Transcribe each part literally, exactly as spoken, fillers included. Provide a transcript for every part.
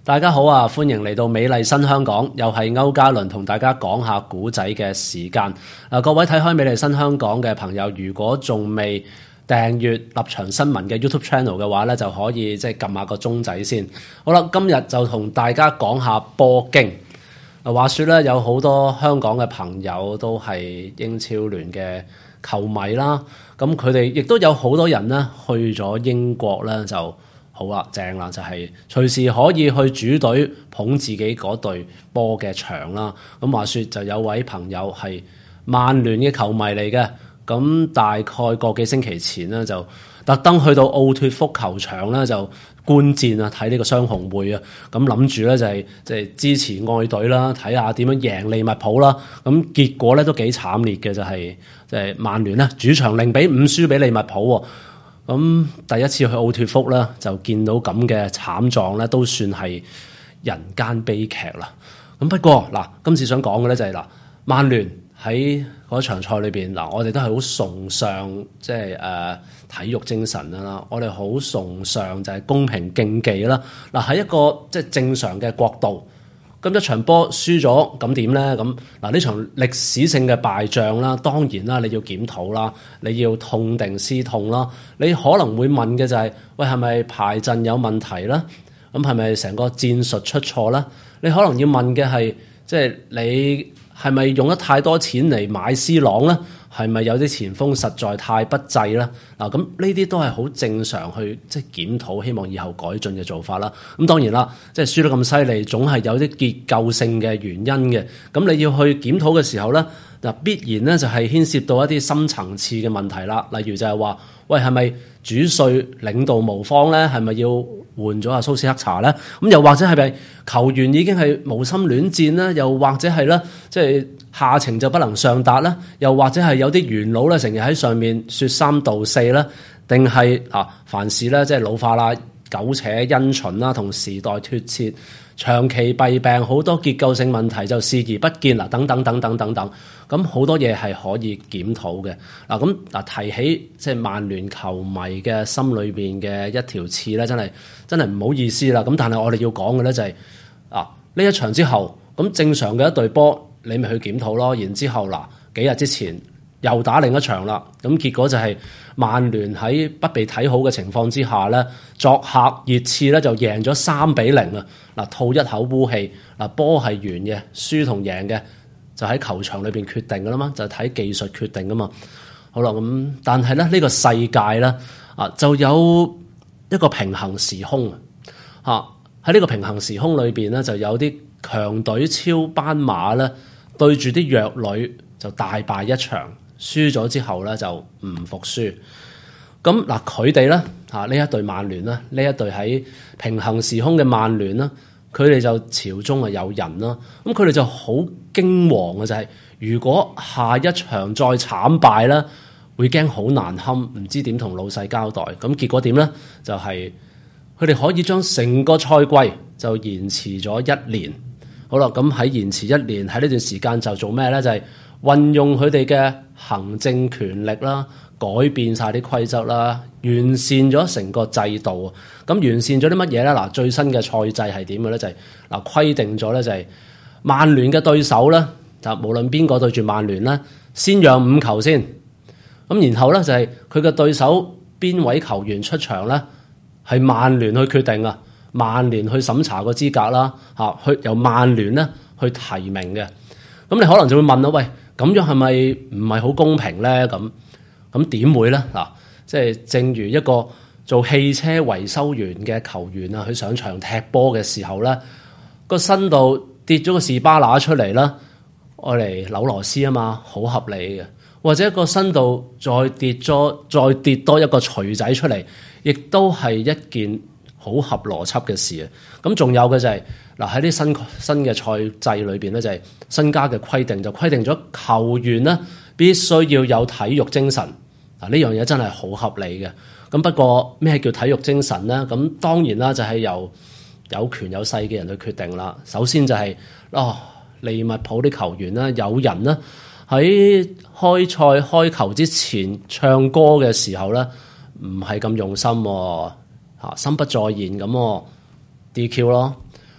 大家好啊，歡迎嚟到美麗新香港，又係歐嘉倫同大家講下古仔嘅時間。啊，各位睇開美麗新香港嘅朋友，如果仲未訂閱立場新聞嘅 YouTube channel 嘅話咧，就可以即係撳下個鐘仔先。好啦，今日就同大家講下波經。啊，話說咧，有好多香港嘅朋友都係英超聯嘅球迷啦，咁佢哋亦都有好多人咧去咗英國咧就。好啦，正啦，就係、是、隨時可以去主隊捧自己嗰隊波嘅場啦。咁話說就有位朋友係曼聯嘅球迷嚟嘅，咁大概個幾星期前咧就特登去到奧脱福球場咧就觀戰啊，睇呢個雙紅會啊。咁諗住咧就係即係支持愛隊啦，睇下點樣贏利物浦啦。咁結果咧都幾慘烈嘅，就係即係曼聯咧主場零比五輸俾利物浦喎。咁第一次去奧脱福咧，就見到咁嘅慘狀咧，都算係人間悲劇啦。咁不過嗱，今次想講嘅咧就係嗱，曼聯喺嗰場賽裏邊嗱，我哋都係好崇尚即係誒體育精神啦，我哋好崇尚就係公平競技啦。嗱，喺一個即係正常嘅角度。咁一場波輸咗，咁點咧？咁嗱，呢場歷史性嘅敗仗啦，當然啦，你要檢討啦，你要痛定思痛啦。你可能會問嘅就係、是：喂，係咪排陣有問題啦？咁係咪成個戰術出錯啦？你可能要問嘅係，即係你係咪用咗太多錢嚟買 C 朗咧？係咪有啲前鋒實在太不濟啦？嗱，咁呢啲都係好正常去即係檢討，希望以後改進嘅做法啦。咁當然啦，即係輸得咁犀利，總係有啲結構性嘅原因嘅。咁你要去檢討嘅時候咧，嗱必然咧就係牽涉到一啲深層次嘅問題啦。例如就係話，喂，係咪主帥領導無方咧？係咪要換咗阿蘇斯克查咧？咁又或者係咪球員已經係無心戀戰咧？又或者係咧，即係下情就不能上達啦？又或者係有啲元老咧，成日喺上面説三道四啦？定係啊，凡事咧即係老化啦、苟且因循啦、同時代脫節、長期弊病、好多結構性問題就視而不見啦，等等等等等等。咁好多嘢係可以檢討嘅。嗱，咁嗱提起即係曼聯球迷嘅心裏邊嘅一條刺咧，真係真係唔好意思啦。咁但係我哋要講嘅咧就係、是、啊呢一場之後，咁正常嘅一隊波，你咪去檢討咯。然之後嗱，幾日之前又打另一場啦。咁結果就係曼聯喺不被睇好嘅情況之下咧，作客熱刺咧就贏咗三比零啊！嗱，吐一口污氣。嗱，波係圓嘅，輸同贏嘅。就喺球場裏邊決定噶啦嘛，就睇技術決定噶嘛。好啦，咁但係咧呢個世界咧啊，就有一個平衡時空啊。喺呢個平衡時空裏邊咧，就有啲強隊超班馬咧對住啲弱旅就大敗一場，輸咗之後咧就唔服輸。咁嗱，佢哋咧啊呢一隊曼聯啦，呢一隊喺平衡時空嘅曼聯啦。佢哋就朝中啊有人啦，咁佢哋就好驚惶嘅就係、是，如果下一場再慘敗咧，會驚好難堪，唔知點同老細交代。咁結果點咧？就係佢哋可以將成個賽季就延遲咗一年。好啦，咁喺延遲一年喺呢段時間就做咩咧？就係、是、運用佢哋嘅行政權力啦。改變晒啲規則啦，完善咗成個制度。咁完善咗啲乜嘢咧？嗱，最新嘅賽制係點嘅咧？就係、是、嗱規定咗咧，就係曼聯嘅對手咧，就無論邊個對住曼聯咧，先讓五球先。咁然後咧就係佢嘅對手邊位球員出場咧，係曼聯去決定啊，曼聯去審查個資格啦，嚇去由曼聯咧去提名嘅。咁你可能就會問啦，喂，咁樣係咪唔係好公平咧？咁咁點會咧？嗱，即係正如一個做汽車維修員嘅球員啊，佢上場踢波嘅時候咧，個身度跌咗個士巴拿出嚟啦，愛嚟扭螺絲啊嘛，好合理嘅。或者個身度再跌咗，再跌多一個錘仔出嚟，亦都係一件好合邏輯嘅事啊。咁仲有嘅就係嗱，喺啲新新嘅賽制裏邊咧，就係新加嘅規定，就規定咗球員咧必須要有體育精神。嗱，呢樣嘢真係好合理嘅。咁不過咩叫體育精神咧？咁當然啦，就係由有權有勢嘅人去決定啦。首先就係、是、哦，利物浦啲球員啦，有人啦喺開賽開球之前唱歌嘅時候咧，唔係咁用心喎，嚇心不在焉咁喎 D Q 咯。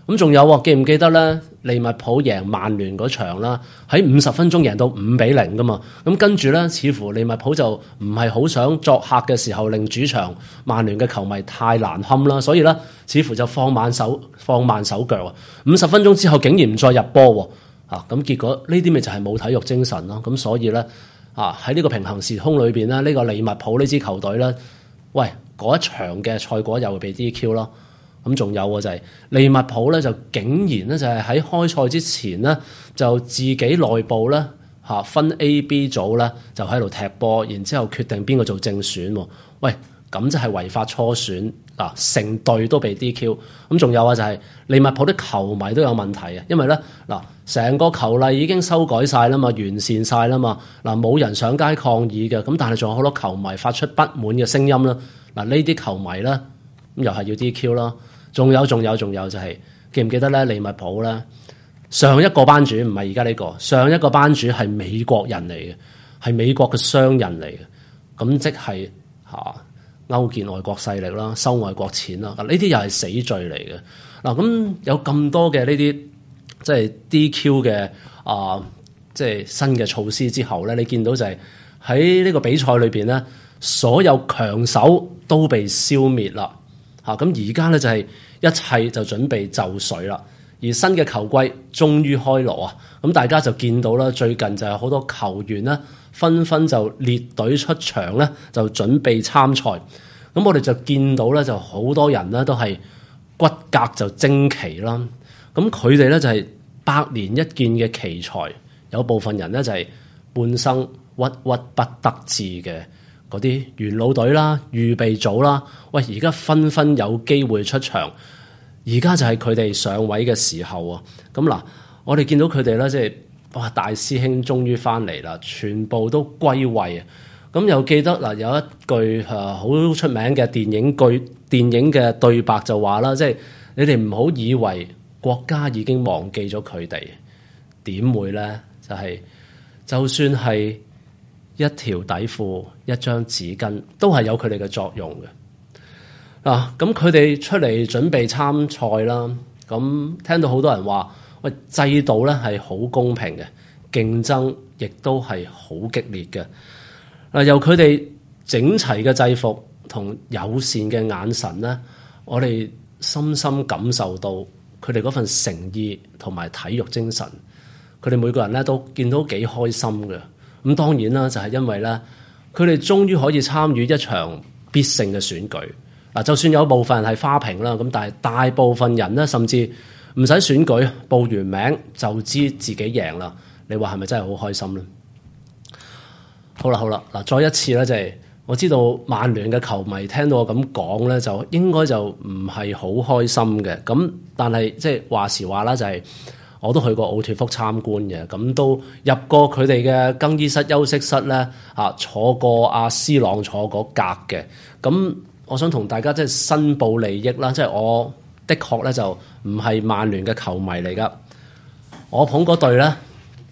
咁仲有喎，記唔記得咧？利物浦贏曼聯嗰場啦，喺五十分鐘贏到五比零噶嘛。咁跟住咧，似乎利物浦就唔係好想作客嘅時候令主場曼聯嘅球迷太難堪啦，所以咧，似乎就放慢手放慢手腳啊。五十分鐘之後竟然唔再入波喎，啊咁結果呢啲咪就係冇體育精神咯。咁所以咧，啊喺呢個平衡時空裏邊咧，呢個利物浦呢支球隊咧，喂嗰一場嘅賽果又會被 D Q 咯。咁仲有喎，就係利物浦咧，就竟然咧就係喺開賽之前咧，就自己內部咧嚇分 A、B 組咧，就喺度踢波，然之後決定邊個做正選喎。喂，咁即係違法初選嗱，成隊都被 D Q。咁仲有啊，就係利物浦啲球迷都有問題啊，因為咧嗱，成個球例已經修改晒啦嘛，完善晒啦嘛，嗱冇人上街抗議嘅，咁但係仲有好多球迷發出不滿嘅聲音啦。嗱呢啲球迷咧，咁又係要 D Q 啦。仲有仲有仲有就係、是、記唔記得咧？利物浦咧上一個班主唔係而家呢個，上一個班主係美國人嚟嘅，係美國嘅商人嚟嘅，咁即係嚇勾結外國勢力啦，收外國錢啦，呢啲又係死罪嚟嘅。嗱咁有咁多嘅呢啲即係 D Q 嘅啊，即係新嘅措施之後咧，你見到就係喺呢個比賽裏邊咧，所有強手都被消滅啦。嚇咁而家咧就係一切就準備就緒啦，而新嘅球季終於開鑼啊！咁大家就見到啦，最近就有好多球員咧紛紛就列隊出場咧，就準備參賽。咁我哋就見到咧，就好多人咧都係骨骼就精奇啦。咁佢哋咧就係百年一見嘅奇才，有部分人咧就係半生鬱鬱不得志嘅。嗰啲元老隊啦、預備組啦，喂，而家紛紛有機會出場，而家就係佢哋上位嘅時候啊！咁嗱，我哋見到佢哋咧，即係哇，大師兄終於翻嚟啦，全部都歸位啊！咁又記得嗱，有一句誒好出名嘅電影句電影嘅對白就話啦，即係你哋唔好以為國家已經忘記咗佢哋，點會咧？就係、是、就算係一條底褲、一張紙巾都係有佢哋嘅作用嘅。嗱，咁佢哋出嚟準備參賽啦。咁聽到好多人話，喂，制度咧係好公平嘅，競爭亦都係好激烈嘅。嗱，由佢哋整齊嘅制服同友善嘅眼神咧，我哋深深感受到佢哋嗰份誠意同埋體育精神。佢哋每個人咧都見到幾開心嘅。咁當然啦，就係因為咧，佢哋終於可以參與一場必勝嘅選舉。嗱，就算有部分人係花瓶啦，咁但係大部分人咧，甚至唔使選舉，報完名就知自己贏啦。你話係咪真係好開心咧？好啦好啦，嗱，再一次咧，就係我知道曼聯嘅球迷聽到我咁講咧，就應該就唔係好開心嘅。咁但係即係話時話啦，就係。我都去過奧脫福參觀嘅，咁都入過佢哋嘅更衣室、休息室咧，啊，坐過阿 C 朗坐嗰格嘅。咁我想同大家即係申報利益啦，即係我的確咧就唔係曼聯嘅球迷嚟噶，我捧嗰隊咧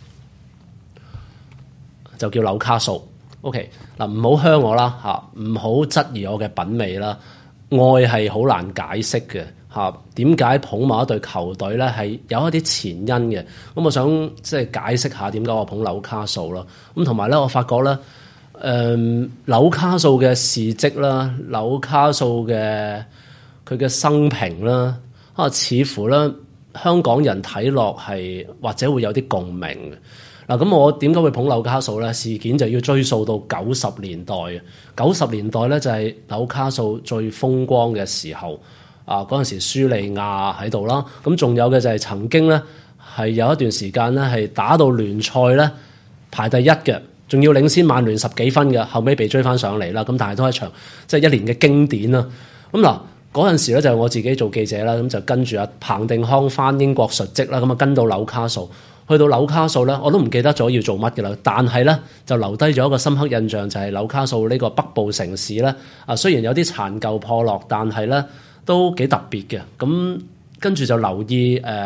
就叫紐卡素。OK，嗱，唔好香我啦嚇，唔好質疑我嘅品味啦。愛係好難解釋嘅。嚇，點解捧某一隊球隊咧係有一啲前因嘅？咁我想即係解釋下點解我捧紐卡素啦。咁同埋咧，我發覺咧，誒、呃、紐卡素嘅事蹟啦，紐卡素嘅佢嘅生平啦，啊，似乎咧香港人睇落係或者會有啲共鳴嘅。嗱，咁我點解會捧紐卡素咧？事件就要追溯到九十年代嘅。九十年代咧就係紐卡素最風光嘅時候。啊！嗰陣時舒利亞喺度啦，咁仲有嘅就係曾經咧係有一段時間咧係打到聯賽咧排第一嘅，仲要領先曼聯十幾分嘅，後尾被追翻上嚟啦。咁但係都係一場即係、就是、一年嘅經典啦。咁嗱嗰陣時咧就係我自己做記者啦，咁就跟住阿彭定康翻英國述職啦，咁啊跟到紐卡素，去到紐卡素咧我都唔記得咗要做乜嘅啦，但係咧就留低咗一個深刻印象，就係紐卡素呢個北部城市咧啊，雖然有啲殘舊破落，但係咧都幾特別嘅。咁跟住就留意誒、呃、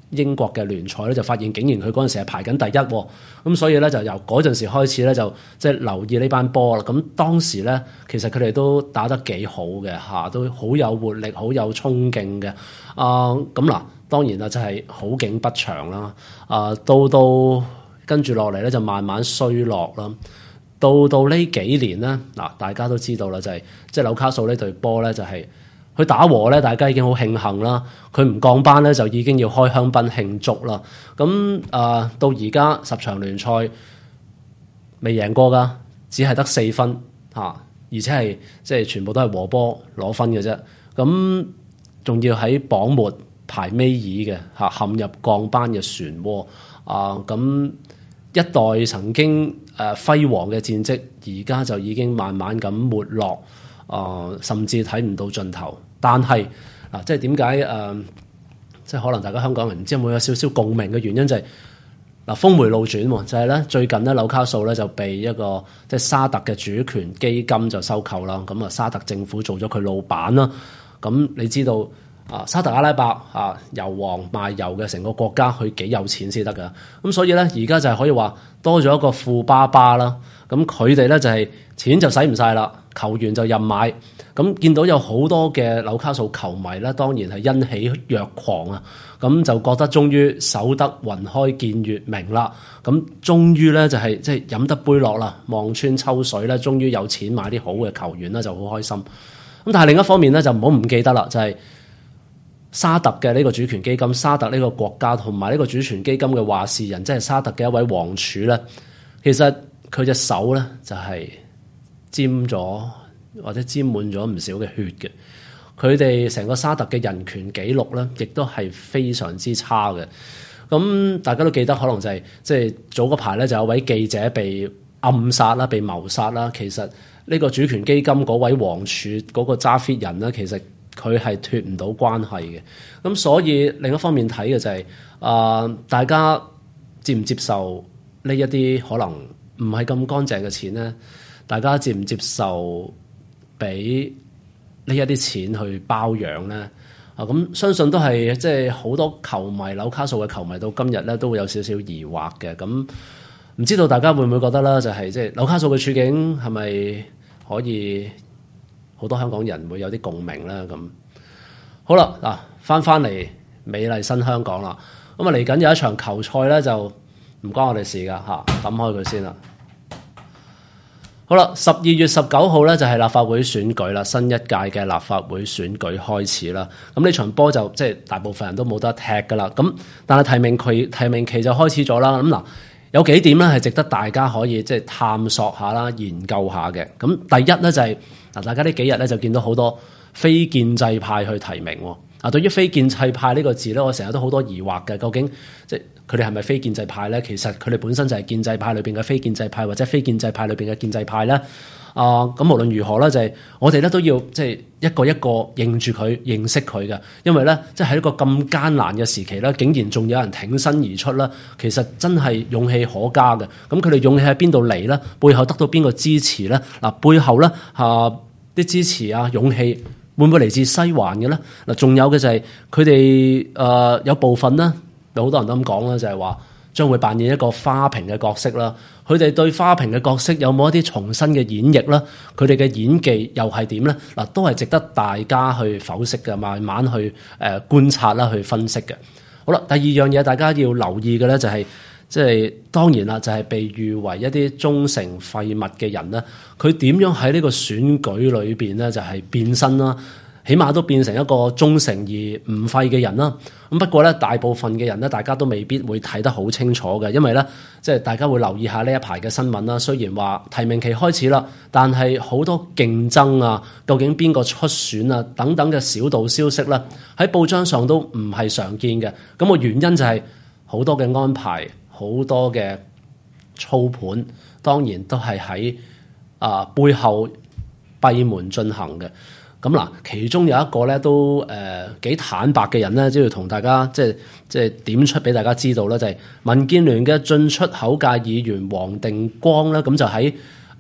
英國嘅聯賽咧，就發現竟然佢嗰陣時係排緊第一喎，咁所以咧就由嗰陣時開始咧就即係留意呢班波啦。咁當時咧其實佢哋都打得幾好嘅嚇，都好有活力、好有衝勁嘅。啊咁嗱，當然啦，就係好景不長啦。啊到到跟住落嚟咧就慢慢衰落啦。到到呢幾年咧嗱，大家都知道啦，就係即係紐卡素呢隊波咧就係、是。佢打和咧，大家已經好慶幸啦。佢唔降班咧，就已經要開香檳慶祝啦。咁啊、呃，到而家十場聯賽未贏過㗎，只係得四分嚇、啊，而且係即係全部都係和波攞分嘅啫。咁仲要喺榜末排尾二嘅嚇，陷入降班嘅漩渦啊！咁一代曾經誒、呃、輝煌嘅戰績，而家就已經慢慢咁沒落啊、呃，甚至睇唔到盡頭。但係啊，即係點解誒？即係可能大家香港人唔知有冇有少少共鳴嘅原因就係、是、嗱，峰回路轉喎，就係、是、咧最近咧紐卡素咧就被一個即係沙特嘅主權基金就收購啦。咁啊，沙特政府做咗佢老闆啦。咁你知道啊，沙特阿拉伯啊，油王賣油嘅成個國家，佢幾有錢先得㗎。咁所以咧，而家就係可以話多咗一個富爸爸啦。咁佢哋咧就係、是、錢就使唔晒啦，球員就任買。咁見到有好多嘅紐卡素球迷咧，當然係欣喜若狂啊！咁就覺得終於守得雲開見月明啦。咁終於咧就係即係飲得杯落啦，望穿秋水咧，終於有錢買啲好嘅球員咧，就好開心。咁但係另一方面咧，就唔好唔記得啦，就係、是、沙特嘅呢個主權基金，沙特呢個國家同埋呢個主權基金嘅話事人，即係沙特嘅一位王儲咧，其實佢隻手咧就係沾咗，或者沾滿咗唔少嘅血嘅，佢哋成個沙特嘅人權紀錄咧，亦都係非常之差嘅。咁大家都記得，可能就係即係早嗰排咧，就有位記者被暗殺啦，被謀殺啦。其實呢個主權基金嗰位王儲嗰個揸 fit 人咧，其實佢係脫唔到關係嘅。咁所以另一方面睇嘅就係、是、啊、呃，大家接唔接受呢一啲可能唔係咁乾淨嘅錢咧？大家接唔接受俾呢一啲錢去包養咧？啊，咁相信都係即係好多球迷紐卡素嘅球迷到今日咧都會有少少疑惑嘅。咁唔知道大家會唔會覺得咧，就係即係紐卡素嘅處境係咪可以好多香港人會有啲共鳴咧？咁好啦，嗱，翻翻嚟美麗新香港啦。咁啊，嚟緊有一場球賽咧，就唔關我哋事噶嚇，抌開佢先啦。好啦，十二月十九號咧就係立法會選舉啦，新一屆嘅立法會選舉開始啦。咁呢場波就即係大部分人都冇得踢噶啦。咁但係提名期提名期就開始咗啦。咁嗱，有幾點咧係值得大家可以即係探索下啦、研究下嘅。咁第一咧就係嗱，大家呢幾日咧就見到好多非建制派去提名喎。啊，對於非建制派呢個字咧，我成日都好多疑惑嘅。究竟即係佢哋係咪非建制派咧？其實佢哋本身就係建制派裏邊嘅非建制派，或者非建制派裏邊嘅建制派咧。啊，咁無論如何咧，就係我哋咧都要即係一個一個認住佢、認識佢嘅。因為咧，即係喺一個咁艱難嘅時期咧，竟然仲有人挺身而出啦，其實真係勇氣可嘉嘅。咁佢哋勇氣喺邊度嚟咧？背後得到邊個支持咧？嗱，背後咧啊啲支持啊勇氣，會唔會嚟自西環嘅咧？嗱，仲有嘅就係佢哋誒有部分咧，有好多人都咁講啦，就係話將會扮演一個花瓶嘅角色啦。佢哋對花瓶嘅角色有冇一啲重新嘅演繹啦？佢哋嘅演技又係點咧？嗱，都係值得大家去剖析嘅，慢慢去誒、呃、觀察啦，去分析嘅。好啦，第二樣嘢大家要留意嘅咧，就係即係當然啦，就係被譽為一啲忠誠廢物嘅人咧，佢點樣喺呢個選舉裏邊咧，就係變身啦？起碼都變成一個忠誠而唔廢嘅人啦。咁不過咧，大部分嘅人咧，大家都未必會睇得好清楚嘅，因為咧，即係大家會留意下呢一排嘅新聞啦。雖然話提名期開始啦，但係好多競爭啊，究竟邊個出選啊，等等嘅小道消息咧，喺報章上都唔係常見嘅。咁個原因就係好多嘅安排，好多嘅操盤，當然都係喺啊背後閉門進行嘅。咁嗱，其中有一個咧都誒幾、呃、坦白嘅人咧，都要同大家即係即係點出俾大家知道咧，就係、是、民建聯嘅進出口界議員黃定光咧，咁就喺誒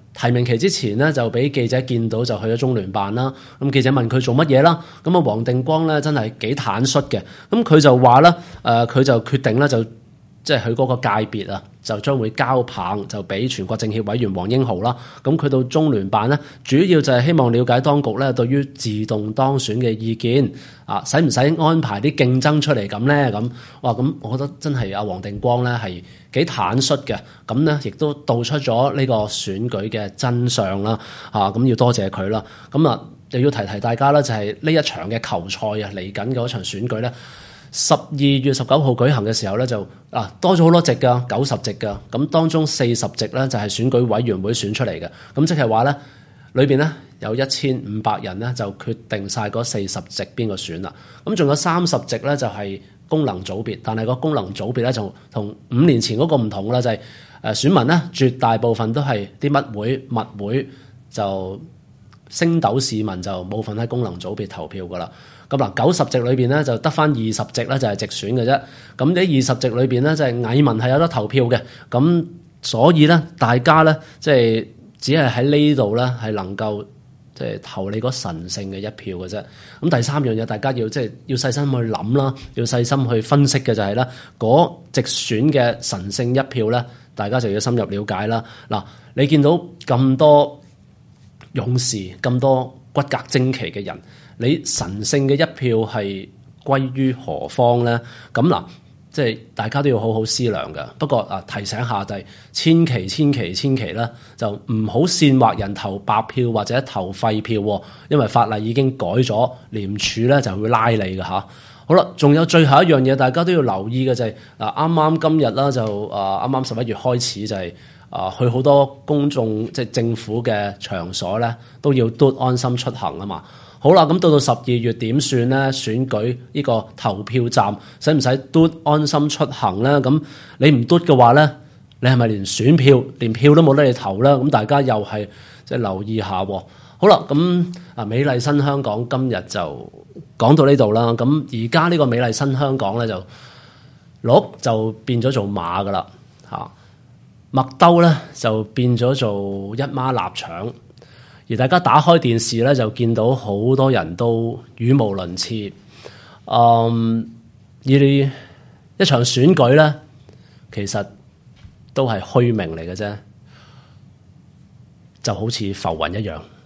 提名期之前咧就俾記者見到就去咗中聯辦啦。咁記者問佢做乜嘢啦？咁啊黃定光咧真係幾坦率嘅。咁佢就話咧誒佢就決定咧就即係佢嗰個界別啊，就將會交棒就俾全國政協委員黃英豪啦。咁佢到中聯辦咧，主要就係希望了解當局咧對於自動當選嘅意見啊，使唔使安排啲競爭出嚟咁咧？咁哇咁，我覺得真係阿黃定光咧係幾坦率嘅。咁咧亦都道出咗呢個選舉嘅真相啦。啊，咁要多謝佢啦。咁啊，又要提提大家啦，就係呢一場嘅球賽啊，嚟緊嗰場選舉咧。十二月十九號舉行嘅時候咧，就啊多咗好多席㗎，九十席㗎。咁當中四十席咧就係選舉委員會選出嚟嘅。咁即係話咧，裏邊咧有一千五百人咧就決定晒嗰四十席邊個選啦。咁仲有三十席咧就係功能組別，但係個功能組別咧就同五年前嗰個唔同啦，就係誒選民咧絕大部分都係啲乜會、乜會，就星斗市民就冇份喺功能組別投票㗎啦。咁嗱，九十席裏邊咧就得翻二十席咧就係直選嘅啫。咁呢二十席裏邊咧就係蟻民係有得投票嘅。咁所以咧大家咧即係只係喺呢度咧係能夠即係投你嗰神聖嘅一票嘅啫。咁第三樣嘢大家要即係要細心去諗啦，要細心去分析嘅就係咧嗰直選嘅神聖一票咧，大家就要深入了解啦。嗱，你見到咁多勇士，咁多骨骼精奇嘅人，你神聖嘅一票係歸於何方咧？咁嗱，即係大家都要好好思量㗎。不過啊，提醒下就係千祈千祈千祈啦，就唔好煽惑人投白票或者投廢票，因為法例已經改咗，廉署咧就會拉你㗎吓。好啦，仲有最後一樣嘢，大家都要留意嘅就係嗱，啱啱今日啦，就啊啱啱十一月開始就係啊去好多公眾即係政府嘅場所咧，都要嘟安心出行啊嘛。好啦，咁到到十二月點算咧？選舉呢個投票站使唔使嘟安心出行咧？咁你唔嘟嘅話咧，你係咪連選票連票都冇得你投咧？咁大家又係即係留意下。好啦，咁啊美麗新香港今日就講到呢度啦。咁而家呢個美麗新香港咧就鹿就變咗做馬噶啦嚇，麥兜咧就變咗做一孖臘腸。而大家打開電視咧，就見到好多人都語無倫次。嗯，而一場選舉咧，其實都係虛名嚟嘅啫，就好似浮雲一樣。